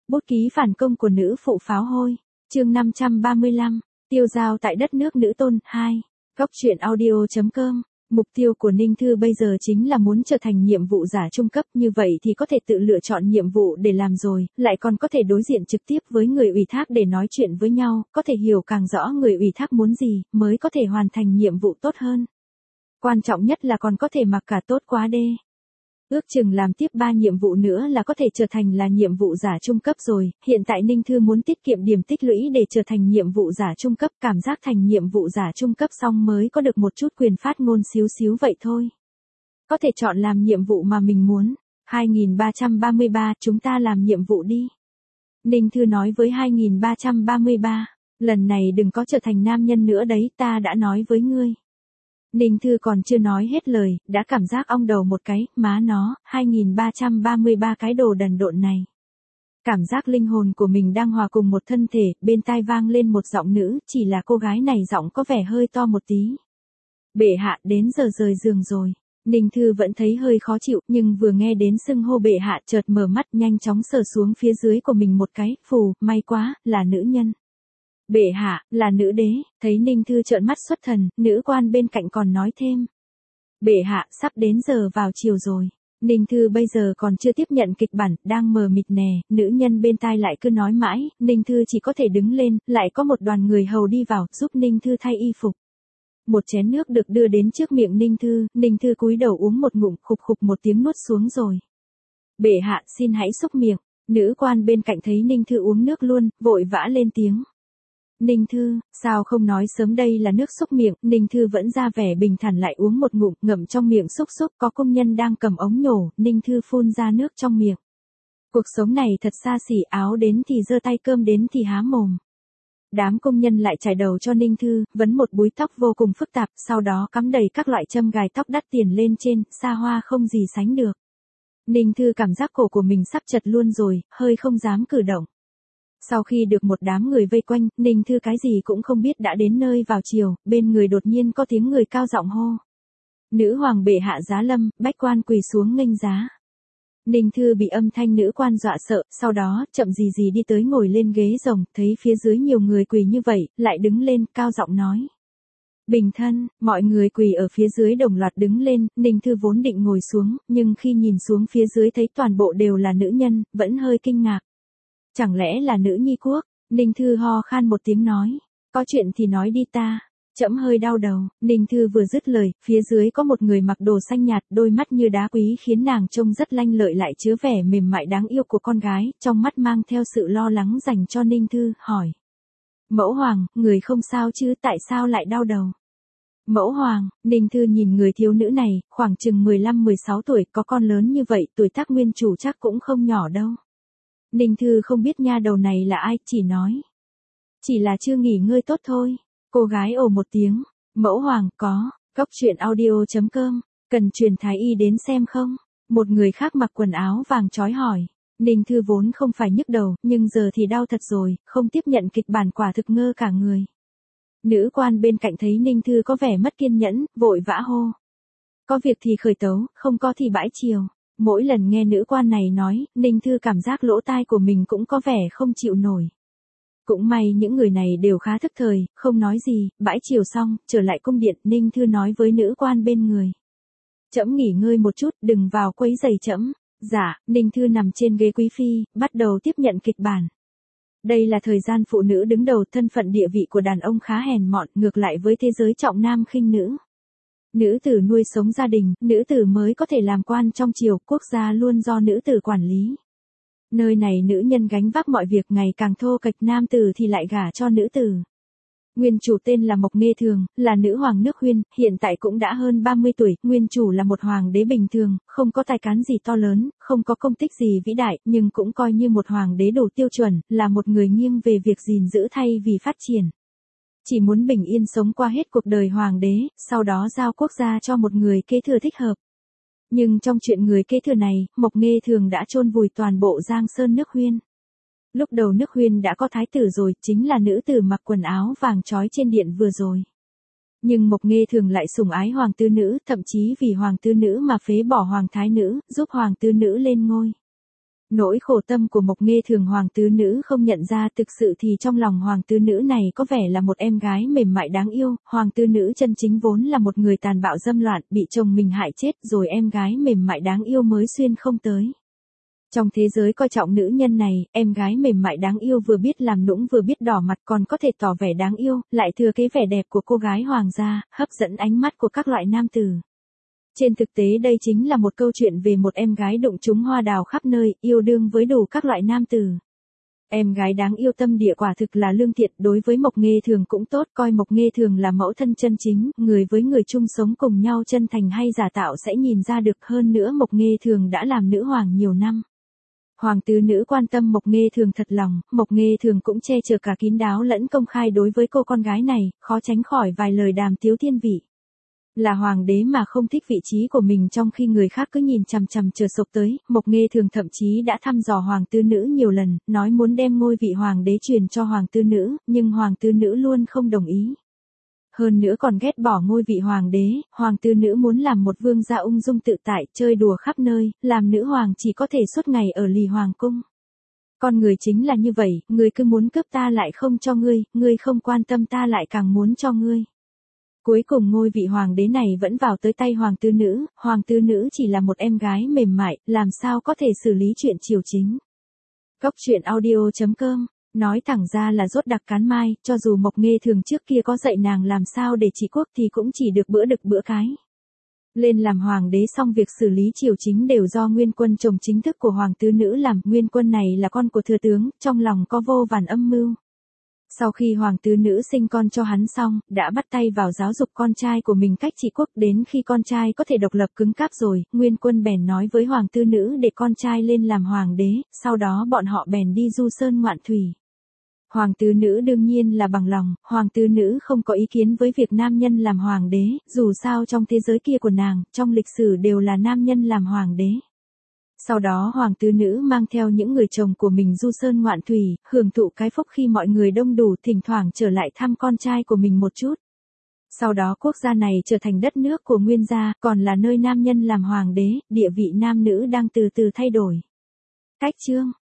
Bút ký phản công của nữ phụ pháo hôi. Chương 535. Tiêu dao tại đất nước nữ tôn 2. Góc truyện audio.com. Mục tiêu của Ninh Thư bây giờ chính là muốn trở thành nhiệm vụ giả trung cấp, như vậy thì có thể tự lựa chọn nhiệm vụ để làm rồi, lại còn có thể đối diện trực tiếp với người ủy thác để nói chuyện với nhau, có thể hiểu càng rõ người ủy thác muốn gì, mới có thể hoàn thành nhiệm vụ tốt hơn. Quan trọng nhất là còn có thể mặc cả tốt quá đê. Ước chừng làm tiếp 3 nhiệm vụ nữa là có thể trở thành là nhiệm vụ giả trung cấp rồi, hiện tại Ninh Thư muốn tiết kiệm điểm tích lũy để trở thành nhiệm vụ giả trung cấp, cảm giác thành nhiệm vụ giả trung cấp xong mới có được một chút quyền phát ngôn xíu xíu vậy thôi. Có thể chọn làm nhiệm vụ mà mình muốn. 2333, chúng ta làm nhiệm vụ đi. Ninh Thư nói với 2333, lần này đừng có trở thành nam nhân nữa đấy, ta đã nói với ngươi. Ninh Thư còn chưa nói hết lời, đã cảm giác ong đầu một cái, má nó, 2333 cái đồ đần độn này. Cảm giác linh hồn của mình đang hòa cùng một thân thể, bên tai vang lên một giọng nữ, chỉ là cô gái này giọng có vẻ hơi to một tí. Bệ hạ, đến giờ rời giường rồi. Ninh Thư vẫn thấy hơi khó chịu, nhưng vừa nghe đến xưng hô bệ hạ chợt mở mắt nhanh chóng sờ xuống phía dưới của mình một cái, phù, may quá, là nữ nhân. Bệ hạ, là nữ đế, thấy Ninh Thư trợn mắt xuất thần, nữ quan bên cạnh còn nói thêm. Bệ hạ, sắp đến giờ vào chiều rồi. Ninh Thư bây giờ còn chưa tiếp nhận kịch bản, đang mờ mịt nè, nữ nhân bên tai lại cứ nói mãi, Ninh Thư chỉ có thể đứng lên, lại có một đoàn người hầu đi vào, giúp Ninh Thư thay y phục. Một chén nước được đưa đến trước miệng Ninh Thư cúi đầu uống một ngụm, khục khục một tiếng nuốt xuống rồi. Bệ hạ, xin hãy xúc miệng, nữ quan bên cạnh thấy Ninh Thư uống nước luôn, vội vã lên tiếng. Ninh Thư, sao không nói sớm đây là nước xúc miệng, Ninh Thư vẫn ra vẻ bình thản lại uống một ngụm, ngậm trong miệng xúc xúc, có công nhân đang cầm ống nhổ, Ninh Thư phun ra nước trong miệng. Cuộc sống này thật xa xỉ, áo đến thì giơ tay, cơm đến thì há mồm. Đám công nhân lại chải đầu cho Ninh Thư, vấn một búi tóc vô cùng phức tạp, sau đó cắm đầy các loại châm gài tóc đắt tiền lên trên, xa hoa không gì sánh được. Ninh Thư cảm giác cổ của mình sắp chật luôn rồi, hơi không dám cử động. Sau khi được một đám người vây quanh, Ninh Thư cái gì cũng không biết đã đến nơi vào chiều, bên người đột nhiên có tiếng người cao giọng hô. Nữ hoàng bệ hạ giá lâm, bách quan quỳ xuống nghênh giá. Ninh Thư bị âm thanh nữ quan dọa sợ, sau đó, chậm gì gì đi tới ngồi lên ghế rồng, thấy phía dưới nhiều người quỳ như vậy, lại đứng lên, cao giọng nói. Bình thân, mọi người quỳ ở phía dưới đồng loạt đứng lên, Ninh Thư vốn định ngồi xuống, nhưng khi nhìn xuống phía dưới thấy toàn bộ đều là nữ nhân, vẫn hơi kinh ngạc. Chẳng lẽ là nữ nhi quốc? Ninh Thư ho khan một tiếng nói. Có chuyện thì nói đi ta. Trẫm hơi đau đầu. Ninh Thư vừa dứt lời, phía dưới có một người mặc đồ xanh nhạt, đôi mắt như đá quý khiến nàng trông rất lanh lợi lại chứa vẻ mềm mại đáng yêu của con gái, trong mắt mang theo sự lo lắng dành cho Ninh Thư, hỏi. Mẫu hoàng, người không sao chứ, tại sao lại đau đầu? Mẫu hoàng, Ninh Thư nhìn người thiếu nữ này, khoảng chừng 15-16 tuổi, có con lớn như vậy, tuổi tác nguyên chủ chắc cũng không nhỏ đâu. Ninh Thư không biết nha đầu này là ai, chỉ nói. Chỉ là chưa nghỉ ngơi tốt thôi. Cô gái ồ một tiếng. Mẫu hoàng, có. Góc truyện audio.com. Cần truyền thái y đến xem không? Một người khác mặc quần áo vàng chói hỏi. Ninh Thư vốn không phải nhức đầu, nhưng giờ thì đau thật rồi, không tiếp nhận kịch bản quả thực ngơ cả người. Nữ quan bên cạnh thấy Ninh Thư có vẻ mất kiên nhẫn, vội vã hô. Có việc thì khởi tấu, không có thì bãi chiều. Mỗi lần nghe nữ quan này nói, Ninh Thư cảm giác lỗ tai của mình cũng có vẻ không chịu nổi. Cũng may những người này đều khá thức thời, không nói gì, bãi chiều xong, trở lại cung điện, Ninh Thư nói với nữ quan bên người. Trẫm nghỉ ngơi một chút, đừng vào quấy rầy trẫm. Dạ, Ninh Thư nằm trên ghế quý phi, bắt đầu tiếp nhận kịch bản. Đây là thời gian phụ nữ đứng đầu, thân phận địa vị của đàn ông khá hèn mọn, ngược lại với thế giới trọng nam khinh nữ. Nữ tử nuôi sống gia đình, nữ tử mới có thể làm quan trong triều, quốc gia luôn do nữ tử quản lý. Nơi này nữ nhân gánh vác mọi việc ngày càng thô kệch, nam tử thì lại gả cho nữ tử. Nguyên chủ tên là Mộc Nghê Thường, là nữ hoàng nước Huyên, hiện tại cũng đã hơn 30 tuổi, nguyên chủ là một hoàng đế bình thường, không có tài cán gì to lớn, không có công tích gì vĩ đại, nhưng cũng coi như một hoàng đế đủ tiêu chuẩn, là một người nghiêng về việc gìn giữ thay vì phát triển. Chỉ muốn bình yên sống qua hết cuộc đời hoàng đế, sau đó giao quốc gia cho một người kế thừa thích hợp. Nhưng trong chuyện người kế thừa này, Mộc Nghê Thường đã chôn vùi toàn bộ Giang Sơn nước Huyên. Lúc đầu nước Huyên đã có thái tử rồi, chính là nữ tử mặc quần áo vàng trói trên điện vừa rồi. Nhưng Mộc Nghê Thường lại sủng ái hoàng tứ nữ, thậm chí vì hoàng tứ nữ mà phế bỏ hoàng thái nữ, giúp hoàng tứ nữ lên ngôi. Nỗi khổ tâm của Mộc Nghê Thường hoàng tứ nữ không nhận ra, thực sự thì trong lòng hoàng tứ nữ này có vẻ là một em gái mềm mại đáng yêu, hoàng tứ nữ chân chính vốn là một người tàn bạo dâm loạn, bị chồng mình hại chết rồi em gái mềm mại đáng yêu mới xuyên không tới. Trong thế giới coi trọng nữ nhân này, em gái mềm mại đáng yêu vừa biết làm nũng vừa biết đỏ mặt còn có thể tỏ vẻ đáng yêu, lại thừa kế vẻ đẹp của cô gái hoàng gia, hấp dẫn ánh mắt của các loại nam tử. Trên thực tế đây chính là một câu chuyện về một em gái đụng trúng hoa đào khắp nơi, yêu đương với đủ các loại nam tử. Em gái đáng yêu tâm địa quả thực là lương thiện, đối với Mộc Nghê Thường cũng tốt, coi Mộc Nghê Thường là mẫu thân chân chính, người với người chung sống cùng nhau chân thành hay giả tạo sẽ nhìn ra được. Hơn nữa Mộc Nghê Thường đã làm nữ hoàng nhiều năm. Hoàng tứ nữ quan tâm Mộc Nghê Thường thật lòng, Mộc Nghê Thường cũng che chở cả kín đáo lẫn công khai đối với cô con gái này, khó tránh khỏi vài lời đàm tiếu thiên vị. Là hoàng đế mà không thích vị trí của mình trong khi người khác cứ nhìn chằm chằm chờ sộc tới, Mộc Nghê Thường thậm chí đã thăm dò hoàng tứ nữ nhiều lần, nói muốn đem ngôi vị hoàng đế truyền cho hoàng tứ nữ, nhưng hoàng tứ nữ luôn không đồng ý. Hơn nữa còn ghét bỏ ngôi vị hoàng đế, hoàng tứ nữ muốn làm một vương gia ung dung tự tại, chơi đùa khắp nơi, làm nữ hoàng chỉ có thể suốt ngày ở lì hoàng cung. Con người chính là như vậy, ngươi cứ muốn cướp ta lại không cho ngươi không quan tâm ta lại càng muốn cho ngươi. Cuối cùng ngôi vị hoàng đế này vẫn vào tới tay hoàng tứ nữ chỉ là một em gái mềm mại, làm sao có thể xử lý chuyện triều chính. Cốc truyện audio.com, nói thẳng ra là rốt đặc cán mai, cho dù Mộc Nghê Thường trước kia có dạy nàng làm sao để trị quốc thì cũng chỉ được bữa đực bữa cái. Lên làm hoàng đế xong việc xử lý triều chính đều do Nguyên Quân chồng chính thức của hoàng tứ nữ làm, Nguyên Quân này là con của thừa tướng, trong lòng có vô vàn âm mưu. Sau khi hoàng tứ nữ sinh con cho hắn xong, đã bắt tay vào giáo dục con trai của mình cách trị quốc, đến khi con trai có thể độc lập cứng cáp rồi, Nguyên Quân bèn nói với hoàng tứ nữ để con trai lên làm hoàng đế, sau đó bọn họ bèn đi du sơn ngoạn thủy. Hoàng tứ nữ đương nhiên là bằng lòng, hoàng tứ nữ không có ý kiến với việc nam nhân làm hoàng đế, dù sao trong thế giới kia của nàng, trong lịch sử đều là nam nhân làm hoàng đế. Sau đó hoàng tứ nữ mang theo những người chồng của mình du sơn ngoạn thủy, hưởng thụ cái phúc khi mọi người đông đủ, thỉnh thoảng trở lại thăm con trai của mình một chút. Sau đó quốc gia này trở thành đất nước của Nguyên gia, còn là nơi nam nhân làm hoàng đế, địa vị nam nữ đang từ từ thay đổi. Cách chương